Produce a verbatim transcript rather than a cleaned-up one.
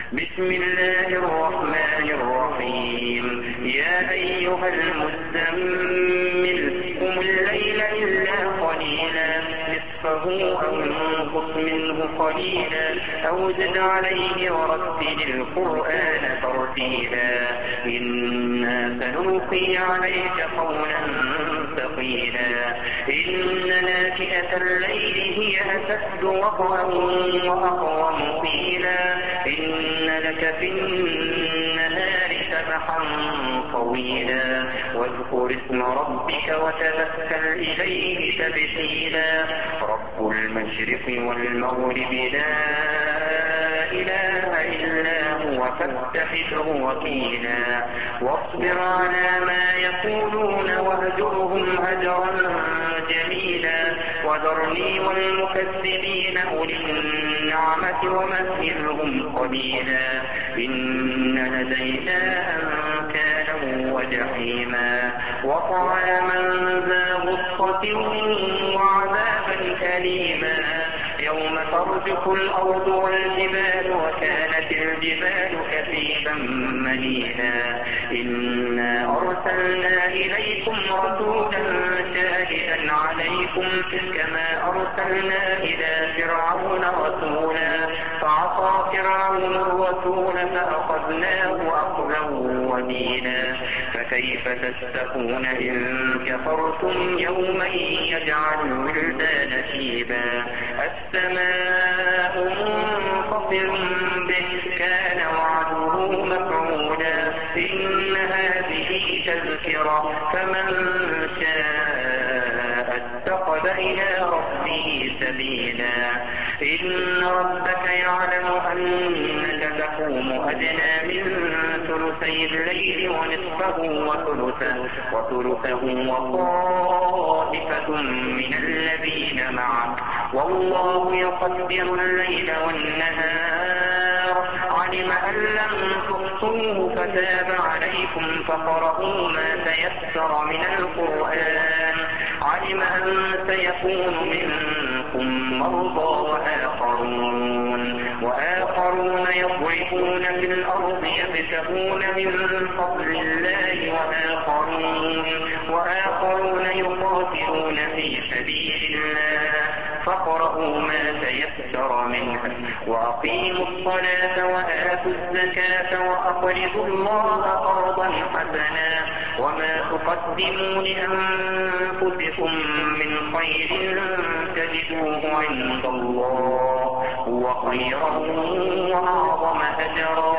بسم الله الرحمن الرحيم. يا أيها المزمل قم الليل إلا قليلا نصفه أو انقص منه قليلا أو زد عليه ورتل القرآن ترتيلا إنا سنلقي عليك قولا ثقيلا إن ناشئة الليل هي أشد وطئا وأقوم قيلا إن لك في النهار سبحا طويلا واذكر اسم ربك وتبتل إليه تبتيلا رب المشرق والمغرب لا إله إلا هو فاتخذه وكيلا واصبر على ما يقولون واهجرهم هجرا جميلا وذرني والمكذبين أولي النعمة ومهلهم قليلا إن لدينا أنكالا وجحيما وطعاما ذا غصة وعذابا أليما يوم ترجف الأرض والجبال وكانت الجبال كثيبا مهيلا إنا أرسلنا إليكم رسولا شاهدا عليكم كما أرسلنا إلى فرعون رسولا فعصى فرعون الرسول فأخذناه أخذا وبيلا فكيف تتقون إن كفرتم يوما يجعل الولدان شيبا السماء منفطر به كان وعده مفعولا إن هذه تذكرة فمن شاء اتخذ إلى ربه سبيلا إن ربك يعلم أنك تقوم أدنى من ثلثي الليل ونصفه وثلثه وثلثه وطائفة من الذين معك والله يقدر الليل والنهار علم أن لم تحصوه فتاب عليكم فقرؤوا ما تيسر من القرآن علم أن سيكون منكم مرضى وآخرون وآخرون يضربون في الأرض يبتغون من فضل الله وآخرون وآخرون يقاتلون في سبيل الله فاقرؤوا ما تيسر منه وأقيموا الصلاة وآتوا الزكاة وأقرضوا الله قرضا حسنا وما تقدموا لأنفسكم من خير تجدوه عند الله هو خيرا وأعظم أجرا